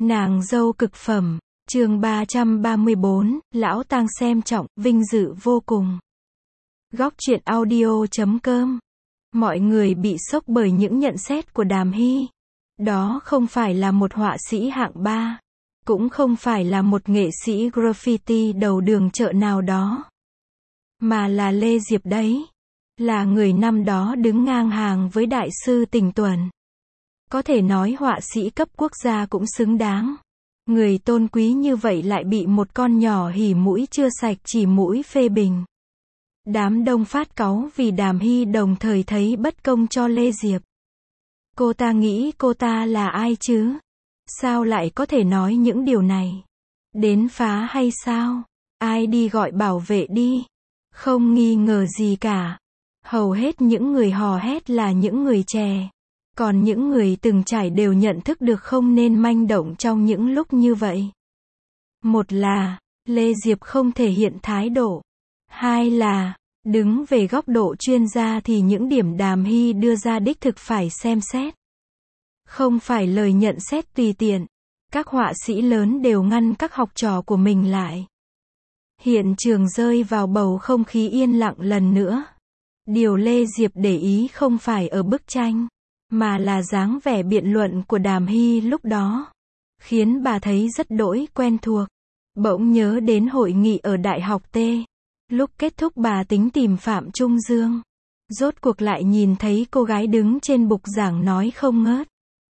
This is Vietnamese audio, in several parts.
Nàng dâu cực phẩm, chương 334, lão tang xem trọng, vinh dự vô cùng. Góc truyện audio.com. Mọi người bị sốc bởi những nhận xét của Đàm Hy. Đó không phải là một họa sĩ hạng ba, cũng không phải là một nghệ sĩ graffiti đầu đường chợ nào đó, mà là Lê Diệp đấy. Là người năm đó đứng ngang hàng với đại sư Tình Tuần. Có thể nói họa sĩ cấp quốc gia cũng xứng đáng. Người tôn quý như vậy lại bị một con nhỏ hỉ mũi chưa sạch chỉ mũi phê bình. Đám đông phát cáu vì Đàm Hy đồng thời thấy bất công cho Lê Diệp. Cô ta nghĩ cô ta là ai chứ? Sao lại có thể nói những điều này? Đến phá hay sao? Ai đi gọi bảo vệ đi? Không nghi ngờ gì cả. Hầu hết những người hò hét là những người trẻ. Còn những người từng trải đều nhận thức được không nên manh động trong những lúc như vậy. Một là, Lê Diệp không thể hiện thái độ. Hai là, đứng về góc độ chuyên gia thì những điểm Đàm Hy đưa ra đích thực phải xem xét. Không phải lời nhận xét tùy tiện. Các họa sĩ lớn đều ngăn các học trò của mình lại. Hiện trường rơi vào bầu không khí yên lặng lần nữa. Điều Lê Diệp để ý không phải ở bức tranh, mà là dáng vẻ biện luận của Đàm Hy lúc đó. Khiến bà thấy rất đỗi quen thuộc. Bỗng nhớ đến hội nghị ở Đại học T. Lúc kết thúc bà tính tìm Phạm Trung Dương. Rốt cuộc lại nhìn thấy cô gái đứng trên bục giảng nói không ngớt.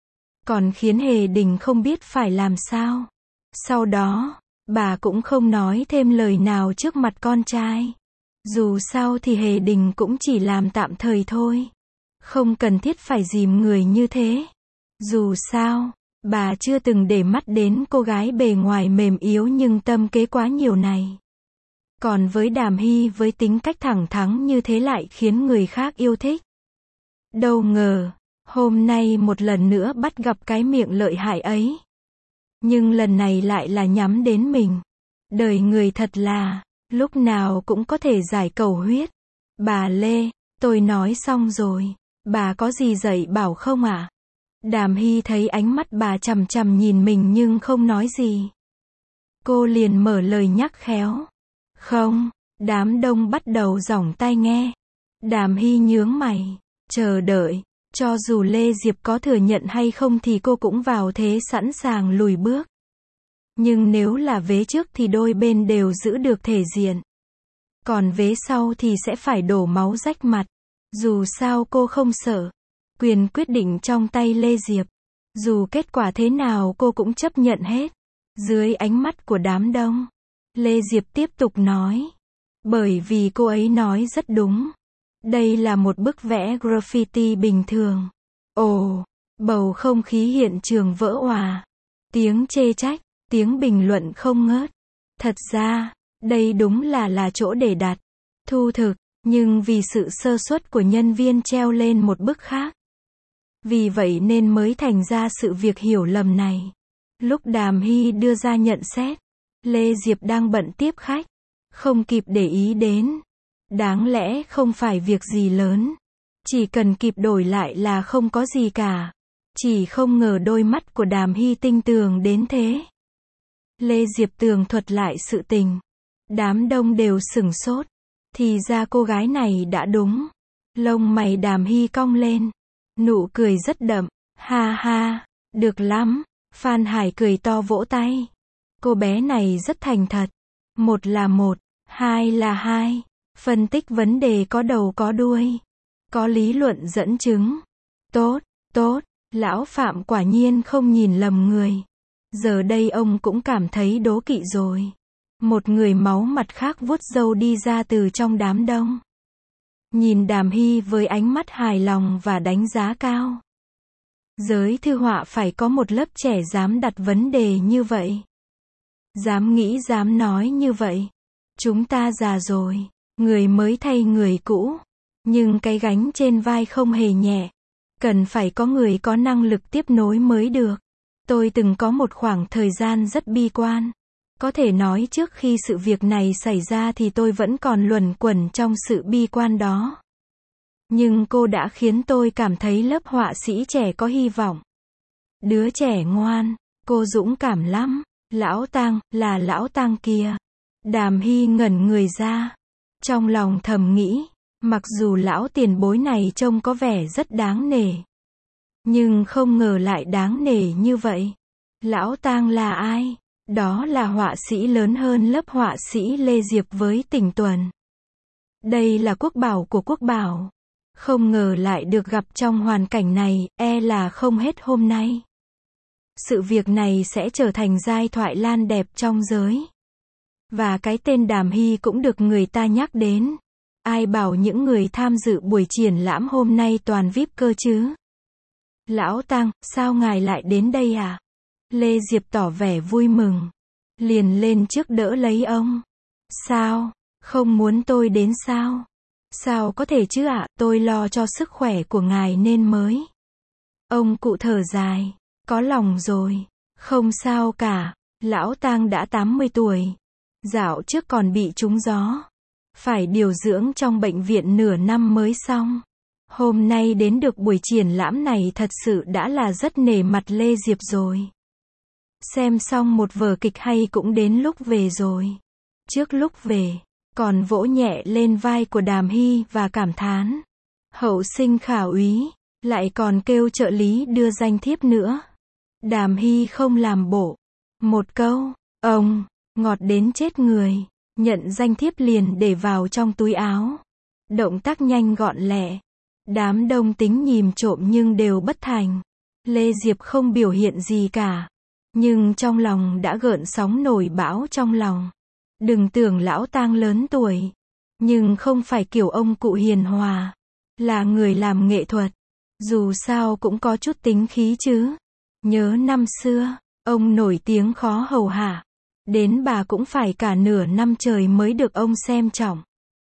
Còn khiến Hề Đình không biết phải làm sao. Sau đó, bà cũng không nói thêm lời nào trước mặt con trai. Dù sao thì Hề Đình cũng chỉ làm tạm thời thôi. Không cần thiết phải dìm người như thế. Dù sao, bà chưa từng để mắt đến cô gái bề ngoài mềm yếu nhưng tâm kế quá nhiều này. Còn với Đàm Hy với tính cách thẳng thắn như thế lại khiến người khác yêu thích. Đâu ngờ, hôm nay một lần nữa bắt gặp cái miệng lợi hại ấy. Nhưng lần này lại là nhắm đến mình. Đời người thật là, lúc nào cũng có thể giải cầu huyết. Bà Lê, tôi nói xong rồi. Bà có gì dạy bảo không ạ? Đàm Hy thấy ánh mắt bà chằm chằm nhìn mình nhưng không nói gì. Cô liền mở lời nhắc khéo. Không, đám đông bắt đầu giỏng tai nghe. Đàm Hy nhướng mày, chờ đợi. Cho dù Lê Diệp có thừa nhận hay không thì cô cũng vào thế sẵn sàng lùi bước. Nhưng nếu là vế trước thì đôi bên đều giữ được thể diện. Còn vế sau thì sẽ phải đổ máu rách mặt. Dù sao cô không sợ. Quyền quyết định trong tay Lê Diệp. Dù kết quả thế nào cô cũng chấp nhận hết. Dưới ánh mắt của đám đông, Lê Diệp tiếp tục nói. Bởi vì cô ấy nói rất đúng. Đây là một bức vẽ graffiti bình thường. Ồ, bầu không khí hiện trường vỡ òa. Tiếng chê trách, tiếng bình luận không ngớt. Thật ra, đây đúng là chỗ để đặt. Thu thực. Nhưng vì sự sơ suất của nhân viên treo lên một bức khác. Vì vậy nên mới thành ra sự việc hiểu lầm này. Lúc Đàm Hy đưa ra nhận xét, Lê Diệp đang bận tiếp khách. Không kịp để ý đến. Đáng lẽ không phải việc gì lớn. Chỉ cần kịp đổi lại là không có gì cả. Chỉ không ngờ đôi mắt của Đàm Hy tinh tường đến thế. Lê Diệp tường thuật lại sự tình. Đám đông đều sửng sốt. Thì ra cô gái này đã đúng. Lông mày Đàm Hy cong lên. Nụ cười rất đậm. Ha ha, được lắm. Phan Hải cười to vỗ tay. Cô bé này rất thành thật. Một là một, hai là hai. Phân tích vấn đề có đầu có đuôi. Có lý luận dẫn chứng. Tốt, tốt. Lão Phạm quả nhiên không nhìn lầm người. Giờ đây ông cũng cảm thấy đố kỵ rồi. Một người máu mặt khác vuốt râu đi ra từ trong đám đông. Nhìn Đàm Hy với ánh mắt hài lòng và đánh giá cao. Giới thư họa phải có một lớp trẻ dám đặt vấn đề như vậy. Dám nghĩ dám nói như vậy. Chúng ta già rồi. Người mới thay người cũ. Nhưng cái gánh trên vai không hề nhẹ. Cần phải có người có năng lực tiếp nối mới được. Tôi từng có một khoảng thời gian rất bi quan. Có thể nói trước khi sự việc này xảy ra thì tôi vẫn còn luẩn quẩn trong sự bi quan đó. Nhưng cô đã khiến tôi cảm thấy lớp họa sĩ trẻ có hy vọng. Đứa trẻ ngoan, Cô dũng cảm lắm. Lão Tang, là Lão Tang kia. Đàm Hy ngẩn người ra. Trong lòng thầm nghĩ, mặc dù lão tiền bối này trông có vẻ rất đáng nể, nhưng không ngờ lại đáng nể như vậy. Lão Tang là ai? Đó là họa sĩ lớn hơn lớp họa sĩ Lê Diệp với Tỉnh Tuần. Đây là quốc bảo của quốc bảo. Không ngờ lại được gặp trong hoàn cảnh này, e là không hết hôm nay. Sự việc này sẽ trở thành giai thoại lan đẹp trong giới. Và cái tên Đàm Hy cũng được người ta nhắc đến. Ai bảo những người tham dự buổi triển lãm hôm nay toàn VIP cơ chứ? Lão Tang, sao ngài lại đến đây à? Lê Diệp tỏ vẻ vui mừng. Liền lên trước đỡ lấy ông. Sao? Không muốn tôi đến sao? Sao có thể chứ ạ, tôi lo cho sức khỏe của ngài nên mới. Ông cụ thở dài. Có lòng rồi. Không sao cả. Lão Tang đã 80 tuổi. Dạo trước còn bị trúng gió. Phải điều dưỡng trong bệnh viện nửa năm mới xong. Hôm nay đến được buổi triển lãm này thật sự đã là rất nể mặt Lê Diệp rồi. Xem xong một vở kịch hay cũng đến lúc về rồi. Trước lúc về, còn vỗ nhẹ lên vai của Đàm Hy và cảm thán. Hậu sinh khả úy, lại còn kêu trợ lý đưa danh thiếp nữa. Đàm Hy không làm bộ. Một câu, ông, ngọt đến chết người. Nhận danh thiếp liền để vào trong túi áo. Động tác nhanh gọn lẹ. Đám đông tính nhìn trộm nhưng đều bất thành. Lê Diệp không biểu hiện gì cả. Nhưng trong lòng đã gợn sóng nổi bão trong lòng. Đừng tưởng Lão Tang lớn tuổi. Nhưng không phải kiểu ông cụ hiền hòa. Là người làm nghệ thuật. Dù sao cũng có chút tính khí chứ. Nhớ năm xưa, ông nổi tiếng khó hầu hạ. Đến bà cũng phải cả nửa năm trời mới được ông xem trọng.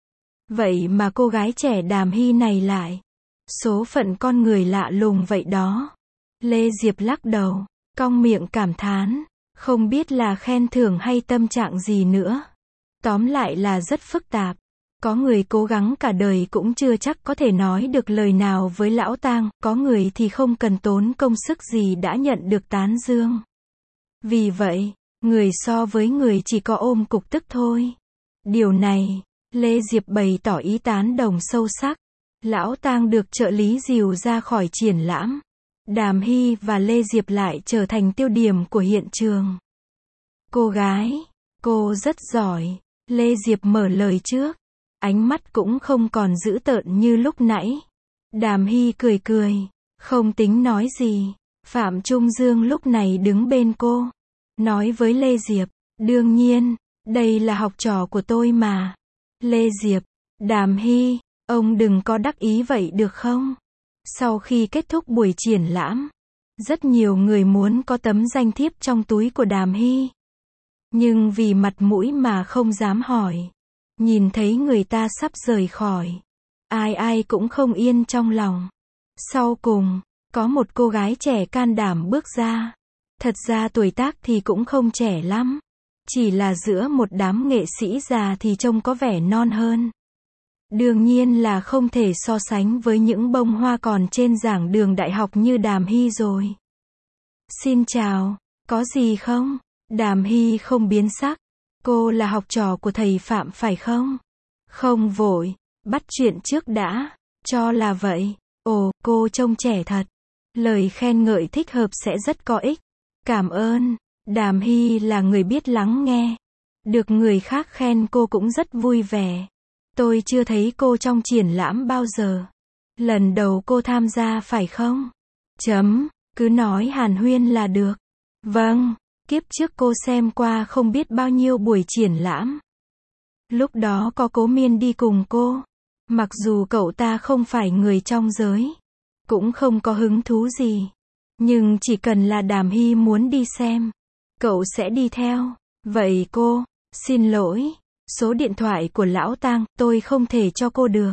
Vậy mà cô gái trẻ Đàm Hy này lại. Số phận con người lạ lùng vậy đó. Lê Diệp lắc đầu, cong miệng cảm thán. Không biết là khen thưởng hay tâm trạng gì nữa. Tóm lại là rất phức tạp. Có người cố gắng cả đời cũng chưa chắc có thể nói được lời nào với Lão Tang. Có người thì không cần tốn công sức gì đã nhận được tán dương. Vì vậy, người so với người chỉ có ôm cục tức thôi. Điều này, Lê Diệp bày tỏ ý tán đồng sâu sắc. Lão Tang được trợ lý dìu ra khỏi triển lãm. Đàm Hy và Lê Diệp lại trở thành tiêu điểm của hiện trường. Cô gái, cô rất giỏi. Lê Diệp mở lời trước. Ánh mắt cũng không còn dữ tợn như lúc nãy. Đàm Hy cười cười, không tính nói gì. Phạm Trung Dương lúc này đứng bên cô. Nói với Lê Diệp, đương nhiên, đây là học trò của tôi mà. Lê Diệp, Đàm Hy, ông đừng có đắc ý vậy được không? Sau khi kết thúc buổi triển lãm, rất nhiều người muốn có tấm danh thiếp trong túi của Đàm Hy. Nhưng vì mặt mũi mà không dám hỏi. Nhìn thấy người ta sắp rời khỏi. Ai ai cũng không yên trong lòng. Sau cùng, có một cô gái trẻ can đảm bước ra. Thật ra tuổi tác thì cũng không trẻ lắm. Chỉ là giữa một đám nghệ sĩ già thì trông có vẻ non hơn. Đương nhiên là không thể so sánh với những bông hoa còn trên giảng đường đại học như Đàm Hy rồi. Xin chào, có gì không? Đàm Hy không biến sắc. Cô là học trò của thầy Phạm phải không? Không vội, bắt chuyện trước đã. Cho là vậy. Ồ, cô trông trẻ thật. Lời khen ngợi thích hợp sẽ rất có ích. Cảm ơn. Đàm Hy là người biết lắng nghe. Được người khác khen cô cũng rất vui vẻ. Tôi chưa thấy cô trong triển lãm bao giờ. Lần đầu cô tham gia phải không? Cứ nói hàn huyên là được. Vâng, kiếp trước cô xem qua không biết bao nhiêu buổi triển lãm. Lúc đó có Cố Miên đi cùng cô. Mặc dù cậu ta không phải người trong giới, cũng không có hứng thú gì. Nhưng chỉ cần là Đàm Hy muốn đi xem, cậu sẽ đi theo. Vậy cô, xin lỗi, số điện thoại của Lão Tang, tôi không thể cho cô được.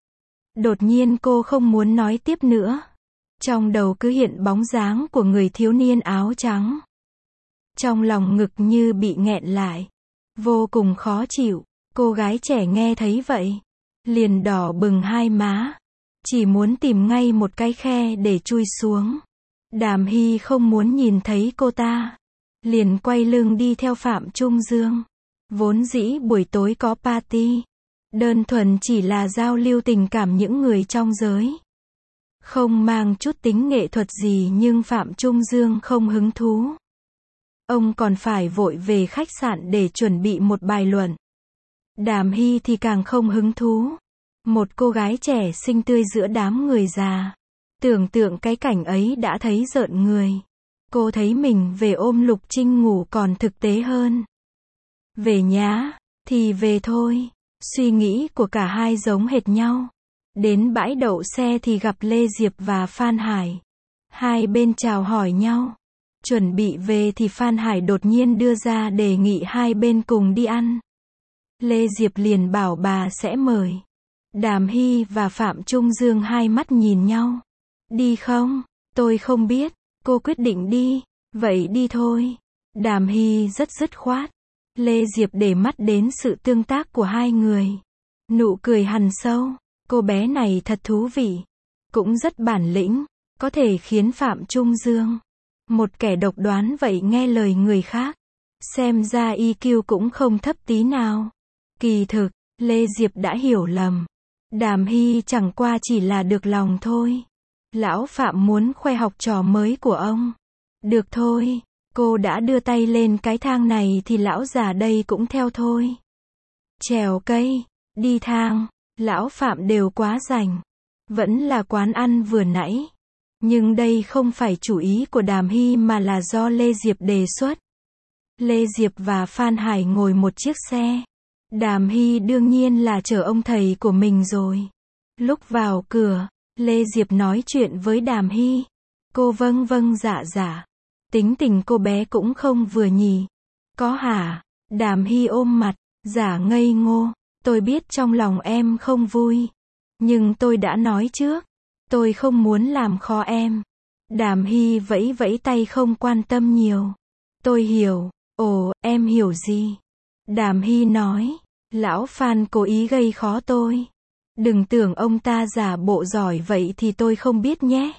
Đột nhiên cô không muốn nói tiếp nữa. Trong đầu cứ hiện bóng dáng của người thiếu niên áo trắng. Trong lòng ngực như bị nghẹn lại. Vô cùng khó chịu. Cô gái trẻ nghe thấy vậy, liền đỏ bừng hai má. Chỉ muốn tìm ngay một cái khe để chui xuống. Đàm Hy không muốn nhìn thấy cô ta. liền quay lưng đi theo Phạm Trung Dương. Vốn dĩ buổi tối có party, đơn thuần chỉ là giao lưu tình cảm những người trong giới. Không mang chút tính nghệ thuật gì nhưng Phạm Trung Dương không hứng thú. Ông còn phải vội về khách sạn để chuẩn bị một bài luận. Đàm Hy thì càng không hứng thú. Một cô gái trẻ xinh tươi giữa đám người già. Tưởng tượng cái cảnh ấy đã thấy rợn người. Cô thấy mình về ôm Lục Trinh ngủ còn thực tế hơn. Về nhá, thì về thôi. Suy nghĩ của cả hai giống hệt nhau. Đến bãi đậu xe thì gặp Lê Diệp và Phan Hải. Hai bên chào hỏi nhau. Chuẩn bị về thì Phan Hải đột nhiên đưa ra đề nghị hai bên cùng đi ăn. Lê Diệp liền bảo bà sẽ mời. Đàm Hy và Phạm Trung Dương hai mắt nhìn nhau. Đi không? Tôi không biết. Cô quyết định đi. Vậy đi thôi. Đàm Hy rất dứt khoát. Lê Diệp để mắt đến sự tương tác của hai người. Nụ cười hằn sâu. Cô bé này thật thú vị. Cũng rất bản lĩnh. Có thể khiến Phạm Trung Dương, một kẻ độc đoán vậy nghe lời người khác. Xem ra EQ cũng không thấp tí nào. Kỳ thực, Lê Diệp đã hiểu lầm. Đàm Hy chẳng qua chỉ là được lòng thôi. Lão Phạm muốn khoe học trò mới của ông. Được thôi, cô đã đưa tay lên cái thang này thì lão già đây cũng theo thôi. Trèo cây, đi thang, lão Phạm đều quá rành. Vẫn là quán ăn vừa nãy. Nhưng đây không phải chủ ý của Đàm Hy mà là do Lê Diệp đề xuất. Lê Diệp và Phan Hải ngồi một chiếc xe. Đàm Hy đương nhiên là chở ông thầy của mình rồi. Lúc vào cửa, Lê Diệp nói chuyện với Đàm Hy. Cô vâng vâng dạ dạ. Tính tình cô bé cũng không vừa nhỉ. Có hả? Đàm Hy ôm mặt, giả ngây ngô. Tôi biết trong lòng em không vui. Nhưng tôi đã nói trước. Tôi không muốn làm khó em. Đàm Hy vẫy vẫy tay không quan tâm nhiều. Tôi hiểu. Ồ, em hiểu gì? Đàm Hy nói. Lão Phan cố ý gây khó tôi. Đừng tưởng ông ta giả bộ giỏi vậy thì tôi không biết nhé.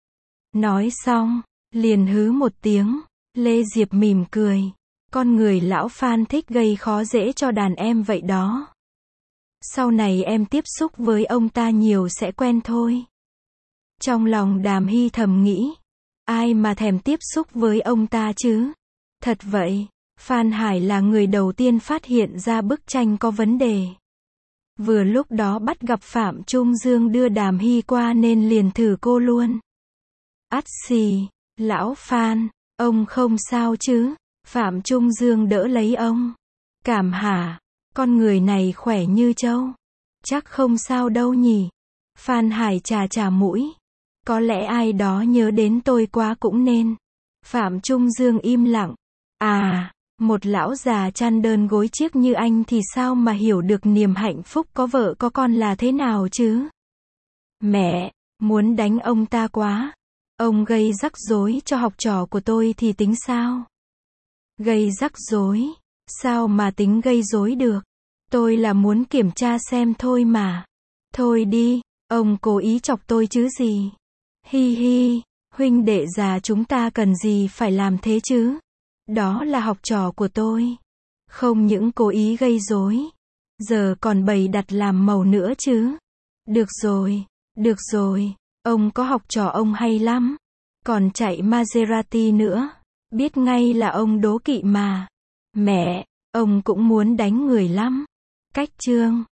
Nói xong, liền hứ một tiếng. Lê Diệp mỉm cười. Con người lão Phan thích gây khó dễ cho đàn em vậy đó. Sau này em tiếp xúc với ông ta nhiều sẽ quen thôi. Trong lòng Đàm Hy thầm nghĩ. Ai mà thèm tiếp xúc với ông ta chứ? Thật vậy, Phan Hải là người đầu tiên phát hiện ra bức tranh có vấn đề. Vừa lúc đó bắt gặp Phạm Trung Dương đưa Đàm Hy qua nên liền thử cô luôn. Ắt xì, lão Phan, ông không sao chứ? Phạm Trung Dương đỡ lấy ông. Cảm hả? Con người này khỏe như trâu. Chắc không sao đâu nhỉ? Phan Hải chà chà mũi. Có lẽ ai đó nhớ đến tôi quá cũng nên. Phạm Trung Dương im lặng. À, một lão già chăn đơn gối chiếc như anh thì sao mà hiểu được niềm hạnh phúc có vợ có con là thế nào chứ? Mẹ, muốn đánh ông ta quá. Ông gây rắc rối cho học trò của tôi thì tính sao? Gây rắc rối? Sao mà tính gây rối được? Tôi là muốn kiểm tra xem thôi mà. Thôi đi, ông cố ý chọc tôi chứ gì? Hi hi, huynh đệ già chúng ta cần gì phải làm thế chứ? Đó là học trò của tôi. Không những cố ý gây rối, giờ còn bày đặt làm màu nữa chứ. Được rồi, ông có học trò ông hay lắm. Còn chạy Maserati nữa. Biết ngay là ông đố kỵ mà. Mẹ, ông cũng muốn đánh người lắm. Cách chương